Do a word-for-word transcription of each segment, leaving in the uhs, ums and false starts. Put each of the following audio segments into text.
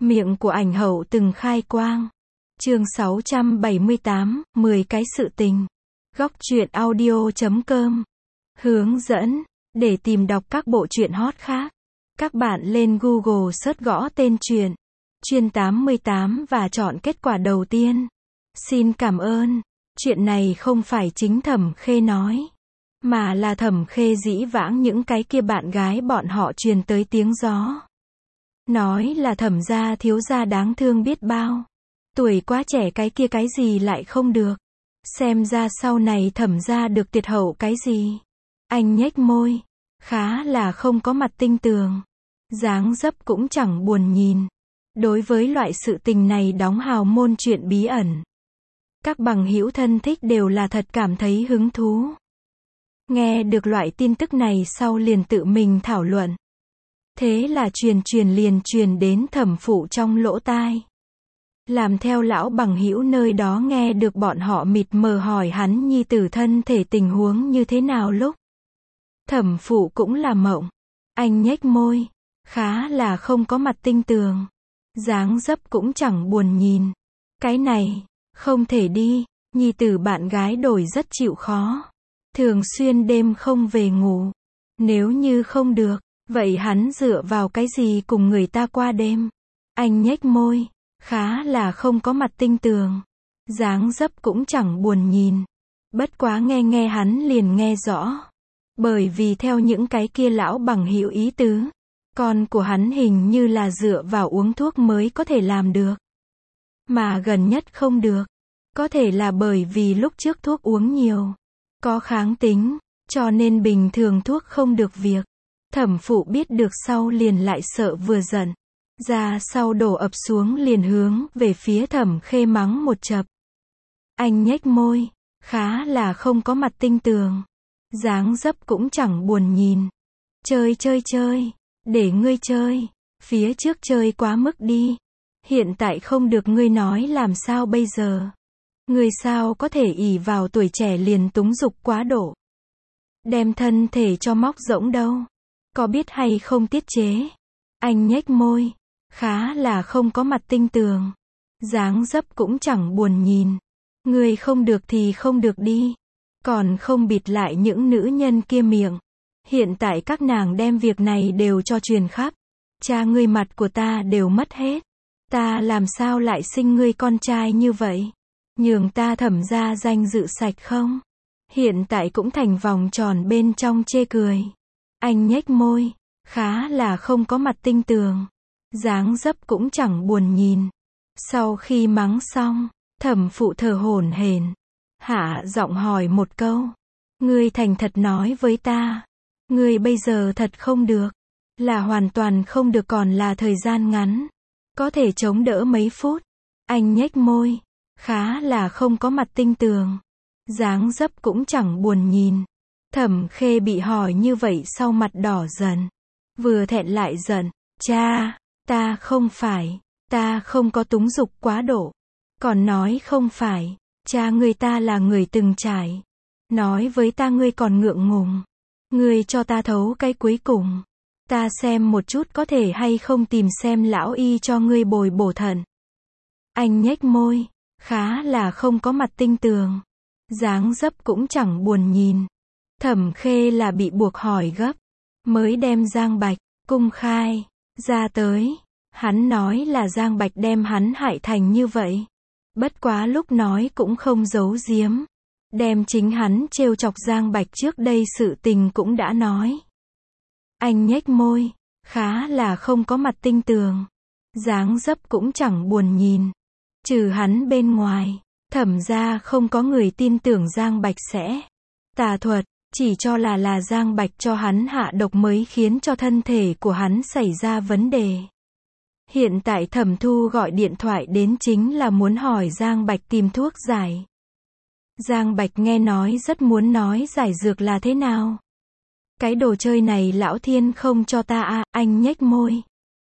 Miệng của ảnh hậu từng khai quang. Chương sáu trăm bảy mươi tám, mười cái sự tình. Góc truyện audio chấm com. Hướng dẫn. Để tìm đọc các bộ truyện hot khác, các bạn lên Google search gõ tên truyện Truyện tám mươi tám và chọn kết quả đầu tiên. Xin cảm ơn. Chuyện này không phải chính Thẩm Khê nói, mà là Thẩm Khê dĩ vãng những cái kia bạn gái bọn họ truyền tới tiếng gió. Nói là Thẩm gia thiếu gia đáng thương biết bao. Tuổi quá trẻ cái kia cái gì lại không được. Xem ra sau này Thẩm gia được tuyệt hậu cái gì. Anh nhếch môi. Khá là không có mặt tinh tường. Dáng dấp cũng chẳng buồn nhìn. Đối với loại sự tình này đóng hào môn chuyện bí ẩn, các bằng hữu thân thích đều là thật cảm thấy hứng thú. Nghe được loại tin tức này sau liền tự mình thảo luận. Thế là truyền truyền liền truyền đến Thẩm phụ trong lỗ tai. Làm theo lão bằng hữu nơi đó nghe được bọn họ mịt mờ hỏi hắn nhi tử thân thể tình huống như thế nào lúc. Thẩm phụ cũng là mộng. Anh nhếch môi. Khá là không có mặt tinh tường. Dáng dấp cũng chẳng buồn nhìn. Cái này, không thể đi. Nhi tử bạn gái đổi rất chịu khó. Thường xuyên đêm không về ngủ. Nếu như không được, vậy hắn dựa vào cái gì cùng người ta qua đêm? Anh nhếch môi. Khá là không có mặt tinh tường. Dáng dấp cũng chẳng buồn nhìn. Bất quá nghe nghe hắn liền nghe rõ. Bởi vì theo những cái kia lão bằng hữu ý tứ, con của hắn hình như là dựa vào uống thuốc mới có thể làm được. Mà gần nhất không được. Có thể là bởi vì lúc trước thuốc uống nhiều, có kháng tính, cho nên bình thường thuốc không được việc. Thẩm phụ biết được sau liền lại sợ vừa giận. Ra sau đổ ập xuống liền hướng về phía Thẩm Khê mắng một chập. Anh nhếch môi. Khá là không có mặt tinh tường. Dáng dấp cũng chẳng buồn nhìn. Chơi chơi chơi. Để ngươi chơi. Phía trước chơi quá mức đi. Hiện tại không được ngươi nói làm sao bây giờ. Ngươi sao có thể ỷ vào tuổi trẻ liền túng dục quá độ. Đem thân thể cho móc rỗng đâu. Có biết hay không tiết chế. Anh nhếch môi. Khá là không có mặt tinh tường. Dáng dấp cũng chẳng buồn nhìn. Ngươi không được thì không được đi. Còn không bịt lại những nữ nhân kia miệng. Hiện tại các nàng đem việc này đều cho truyền khắp. Cha ngươi mặt của ta đều mất hết. Ta làm sao lại sinh ngươi con trai như vậy? Nhường ta Thẩm gia danh dự sạch không? Hiện tại cũng thành vòng tròn bên trong chê cười. Anh nhếch môi. Khá là không có mặt tinh tường. Dáng dấp cũng chẳng buồn nhìn. Sau khi mắng xong, Thẩm phụ thở hổn hển, hạ giọng hỏi một câu. Ngươi thành thật nói với ta. Ngươi bây giờ thật không được. Là hoàn toàn không được còn là thời gian ngắn. Có thể chống đỡ mấy phút. Anh nhếch môi. Khá là không có mặt tinh tường. Dáng dấp cũng chẳng buồn nhìn. Thẩm Khê bị hỏi như vậy sau mặt đỏ dần. Vừa thẹn lại giận. Cha, ta không phải. Ta không có túng dục quá độ. Còn nói không phải. Cha ngươi ta là người từng trải. Nói với ta ngươi còn ngượng ngùng. Ngươi cho ta thấu cái cuối cùng. Ta xem một chút có thể hay không tìm xem lão y cho ngươi bồi bổ thận. Anh nhếch môi. Khá là không có mặt tinh tường. Dáng dấp cũng chẳng buồn nhìn. Thẩm Khê là bị buộc hỏi gấp. Mới đem Giang Bạch, cung khai, ra tới. Hắn nói là Giang Bạch đem hắn hại thành như vậy. Bất quá lúc nói cũng không giấu giếm. Đem chính hắn trêu chọc Giang Bạch trước đây sự tình cũng đã nói. Anh nhếch môi. Khá là không có mặt tinh tường. Dáng dấp cũng chẳng buồn nhìn. Trừ hắn bên ngoài, Thẩm gia không có người tin tưởng Giang Bạch sẽ tà thuật. Chỉ cho là là Giang Bạch cho hắn hạ độc mới khiến cho thân thể của hắn xảy ra vấn đề. Hiện tại Thẩm Thu gọi điện thoại đến chính là muốn hỏi Giang Bạch tìm thuốc giải. Giang Bạch nghe nói rất muốn nói giải dược là thế nào. Cái đồ chơi này lão thiên không cho ta à, anh nhếch môi.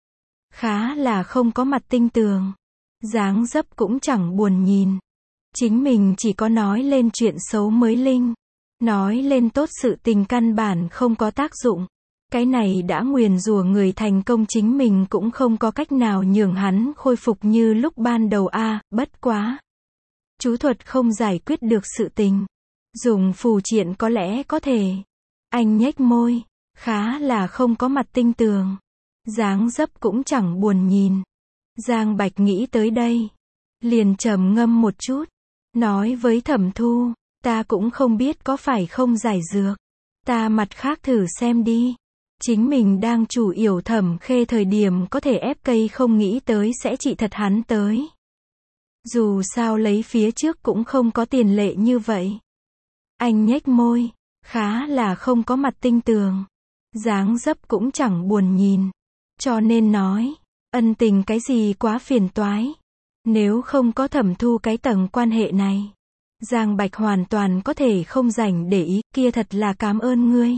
Khá là không có mặt tinh tường. Dáng dấp cũng chẳng buồn nhìn. Chính mình chỉ có nói lên chuyện xấu mới linh. Nói lên tốt sự tình căn bản không có tác dụng. Cái này đã nguyền rủa người thành công, chính mình cũng không có cách nào nhường hắn khôi phục như lúc ban đầu a, à, bất quá. Chú thuật không giải quyết được sự tình. Dùng phù triện có lẽ có thể. Anh nhếch môi, khá là không có mặt tinh tường. Dáng dấp cũng chẳng buồn nhìn. Giang Bạch nghĩ tới đây. Liền trầm ngâm một chút. Nói với Thẩm Thu, ta cũng không biết có phải không giải dược. Ta mặt khác thử xem đi. Chính mình đang chủ yểu Thẩm Khê thời điểm có thể ép cây, không nghĩ tới sẽ trị thật hắn tới. Dù sao lấy phía trước cũng không có tiền lệ như vậy. Anh nhếch môi, khá là không có mặt tinh tường. Dáng dấp cũng chẳng buồn nhìn. Cho nên nói, ân tình cái gì quá phiền toái. Nếu không có Thẩm Thu cái tầng quan hệ này, Giang Bạch hoàn toàn có thể không rảnh để ý, kia thật là cảm ơn ngươi.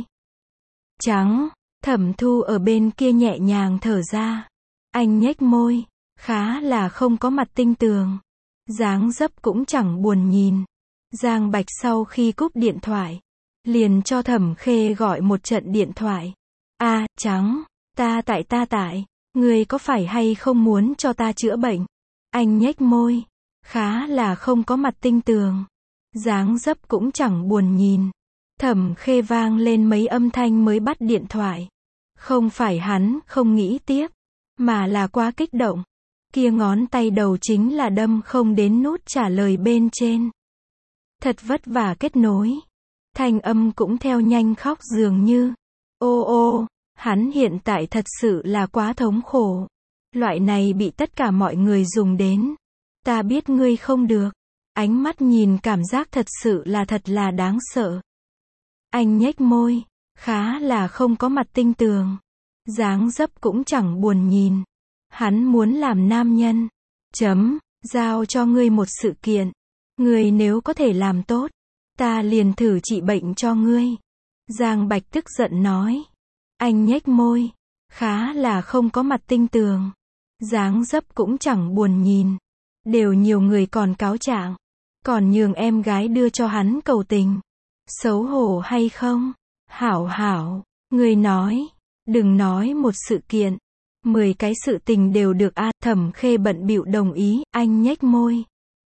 Trắng, Thẩm Thu ở bên kia nhẹ nhàng thở ra. Anh nhếch môi, khá là không có mặt tinh tường. Dáng dấp cũng chẳng buồn nhìn. Giang Bạch sau khi cúp điện thoại, liền cho Thẩm Khê gọi một trận điện thoại. A, à, Trắng, ta tại ta tại, ngươi có phải hay không muốn cho ta chữa bệnh? Anh nhếch môi, khá là không có mặt tinh tường. Dáng dấp cũng chẳng buồn nhìn. Thẩm Khê vang lên mấy âm thanh mới bắt điện thoại. Không phải hắn không nghĩ tiếp, mà là quá kích động. Kia ngón tay đầu chính là đâm không đến nút trả lời bên trên. Thật vất vả kết nối. Thanh âm cũng theo nhanh khóc dường như. Ô ô, hắn hiện tại thật sự là quá thống khổ. Loại này bị tất cả mọi người dùng đến. Ta biết ngươi không được. Ánh mắt nhìn cảm giác thật sự là thật là đáng sợ. Anh nhếch môi, khá là không có mặt tinh tường. Dáng dấp cũng chẳng buồn nhìn. Hắn muốn làm nam nhân. Chấm, giao cho ngươi một sự kiện. Ngươi nếu có thể làm tốt, ta liền thử trị bệnh cho ngươi. Giang Bạch tức giận nói. Anh nhếch môi, khá là không có mặt tinh tường. Dáng dấp cũng chẳng buồn nhìn. Đều nhiều người còn cáo trạng, còn nhường em gái đưa cho hắn cầu tình. Xấu hổ hay không? Hảo hảo, người nói, đừng nói một sự kiện. Mười cái sự tình đều được a. À, Thẩm Khê bận bịu đồng ý. Anh nhếch môi,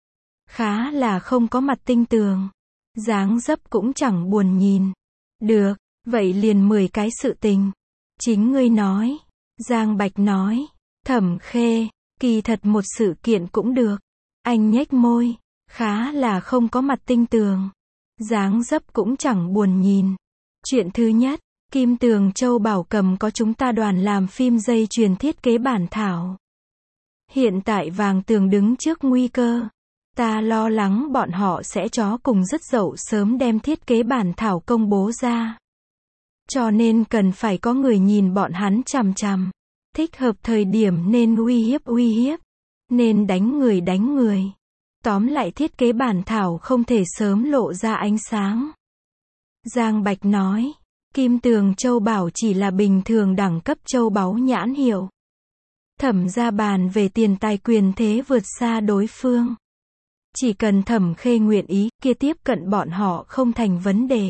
khá là không có mặt tinh tường. Dáng dấp cũng chẳng buồn nhìn. Được, vậy liền mười cái sự tình. Chính ngươi nói. Giang Bạch nói. Thẩm Khê, kỳ thật một sự kiện cũng được. Anh nhếch môi, khá là không có mặt tinh tường. Dáng dấp cũng chẳng buồn nhìn. Chuyện thứ nhất, Kim Tường Châu Bảo Cầm có chúng ta đoàn làm phim dây chuyền thiết kế bản thảo. Hiện tại Vàng Tường đứng trước nguy cơ. Ta lo lắng bọn họ sẽ chó cùng rất dậu sớm đem thiết kế bản thảo công bố ra. Cho nên cần phải có người nhìn bọn hắn chằm chằm. Thích hợp thời điểm nên uy hiếp uy hiếp. Nên đánh người đánh người. Tóm lại thiết kế bản thảo không thể sớm lộ ra ánh sáng. Giang Bạch nói. Kim Tường Châu Bảo chỉ là bình thường đẳng cấp châu báu nhãn hiệu. Thẩm gia bàn về tiền tài quyền thế vượt xa đối phương. Chỉ cần Thẩm Khê nguyện ý, kia tiếp cận bọn họ không thành vấn đề.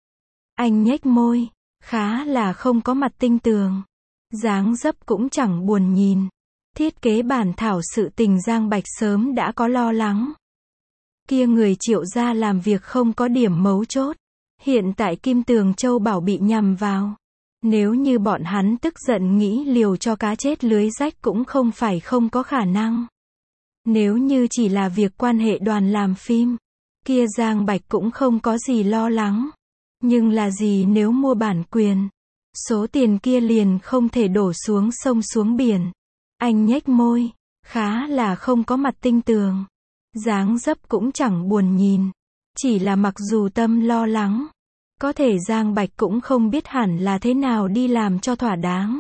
Anh nhếch môi, khá là không có mặt tinh tường. Dáng dấp cũng chẳng buồn nhìn. Thiết kế bản thảo sự tình Giang Bạch sớm đã có lo lắng. Kia người Triệu gia làm việc không có điểm mấu chốt. Hiện tại Kim Tường Châu Bảo bị nhằm vào. Nếu như bọn hắn tức giận nghĩ liều cho cá chết lưới rách cũng không phải không có khả năng. Nếu như chỉ là việc quan hệ đoàn làm phim, kia Giang Bạch cũng không có gì lo lắng. Nhưng là gì nếu mua bản quyền, số tiền kia liền không thể đổ xuống sông xuống biển. Anh nhếch môi, khá là không có mặt tinh tường. Dáng dấp cũng chẳng buồn nhìn. Chỉ là mặc dù tâm lo lắng, có thể Giang Bạch cũng không biết hẳn là thế nào đi làm cho thỏa đáng.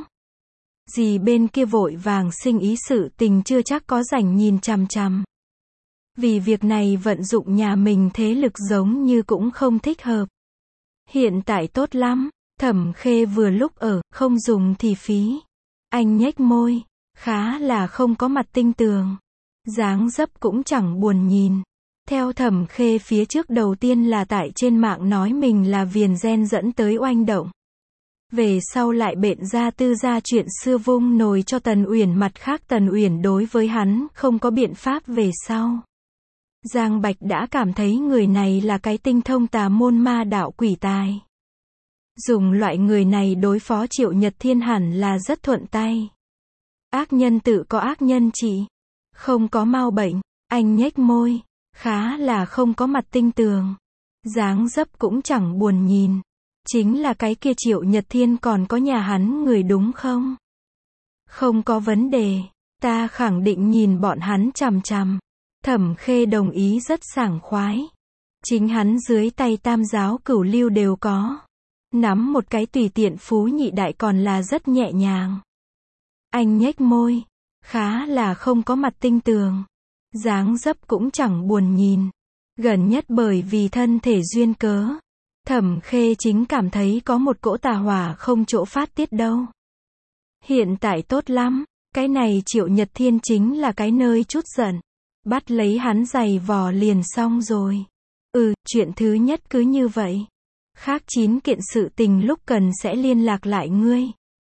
Dì bên kia vội vàng sinh ý sự tình chưa chắc có rảnh nhìn chằm chằm. Vì việc này vận dụng nhà mình thế lực giống như cũng không thích hợp. Hiện tại tốt lắm, Thẩm Khê vừa lúc ở, không dùng thì phí. Anh nhếch môi, khá là không có mặt tinh tường. Dáng dấp cũng chẳng buồn nhìn. Theo Thẩm Khê phía trước đầu tiên là tại trên mạng nói mình là viền gen dẫn tới oanh động. Về sau lại bện ra tư gia chuyện xưa vung nồi cho Tần Uyển, mặt khác Tần Uyển đối với hắn không có biện pháp về sau. Giang Bạch đã cảm thấy người này là cái tinh thông tà môn ma đạo quỷ tài. Dùng loại người này đối phó Triệu Nhật Thiên hẳn là rất thuận tay. Ác nhân tự có ác nhân trị, không có mau bệnh. Anh nhếch môi, khá là không có mặt tinh tường. Dáng dấp cũng chẳng buồn nhìn. Chính là cái kia Triệu Nhật Thiên còn có nhà hắn người đúng không? Không có vấn đề, ta khẳng định nhìn bọn hắn chằm chằm. Thẩm Khê đồng ý rất sảng khoái. Chính hắn dưới tay tam giáo cửu lưu đều có. Nắm một cái tùy tiện phú nhị đại còn là rất nhẹ nhàng. Anh nhếch môi, khá là không có mặt tinh tường. Dáng dấp cũng chẳng buồn nhìn. Gần nhất bởi vì thân thể duyên cớ, Thẩm Khê chính cảm thấy có một cỗ tà hỏa không chỗ phát tiết đâu. Hiện tại tốt lắm, cái này Triệu Nhật Thiên chính là cái nơi chút giận. Bắt lấy hắn giày vò liền xong rồi. Ừ, chuyện thứ nhất cứ như vậy. Khác chín kiện sự tình lúc cần sẽ liên lạc lại ngươi.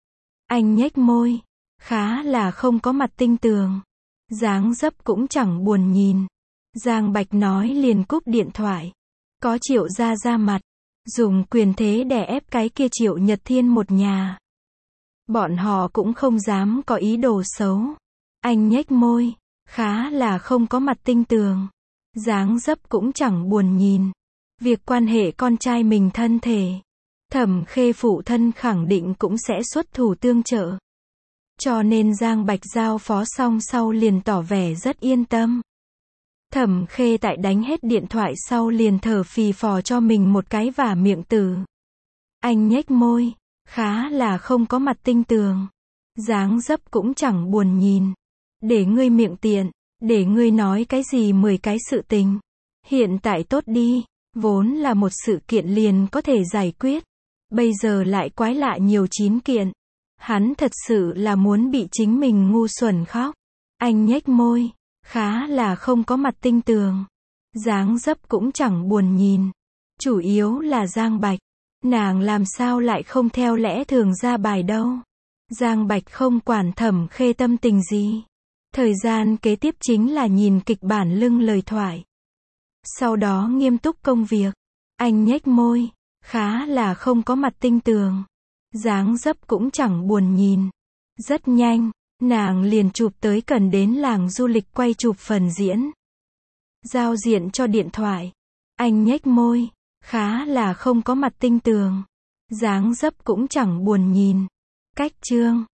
Anh nhếch môi, khá là không có mặt tinh tường. Dáng dấp cũng chẳng buồn nhìn. Giang Bạch nói liền cúp điện thoại. Có Triệu gia ra mặt, dùng quyền thế đè ép cái kia Triệu Nhật Thiên một nhà. Bọn họ cũng không dám có ý đồ xấu. Anh nhếch môi, khá là không có mặt tinh tường. Dáng dấp cũng chẳng buồn nhìn. Việc quan hệ con trai mình thân thể, Thẩm Khê phụ thân khẳng định cũng sẽ xuất thủ tương trợ. Cho nên Giang Bạch giao phó xong sau liền tỏ vẻ rất yên tâm. Thẩm Khê tại đánh hết điện thoại sau liền thở phì phò cho mình một cái vả miệng tử. Anh nhếch môi, khá là không có mặt tinh tường. Dáng dấp cũng chẳng buồn nhìn. Để ngươi miệng tiện, để ngươi nói cái gì mười cái sự tình. Hiện tại tốt đi, vốn là một sự kiện liền có thể giải quyết. Bây giờ lại quái lạ nhiều chín kiện. Hắn thật sự là muốn bị chính mình ngu xuẩn khóc. Anh nhếch môi, khá là không có mặt tinh tường. Dáng dấp cũng chẳng buồn nhìn. Chủ yếu là Giang Bạch. Nàng làm sao lại không theo lẽ thường ra bài đâu. Giang Bạch không quản Thẩm Khê tâm tình gì. Thời gian kế tiếp chính là nhìn kịch bản lưng lời thoại. Sau đó nghiêm túc công việc. Anh nhếch môi, khá là không có mặt tinh tường. Dáng dấp cũng chẳng buồn nhìn. Rất nhanh, nàng liền chụp tới cần đến làng du lịch quay chụp phần diễn. Giao diện cho điện thoại. Anh nhếch môi, khá là không có mặt tinh tường. Dáng dấp cũng chẳng buồn nhìn. Cách chương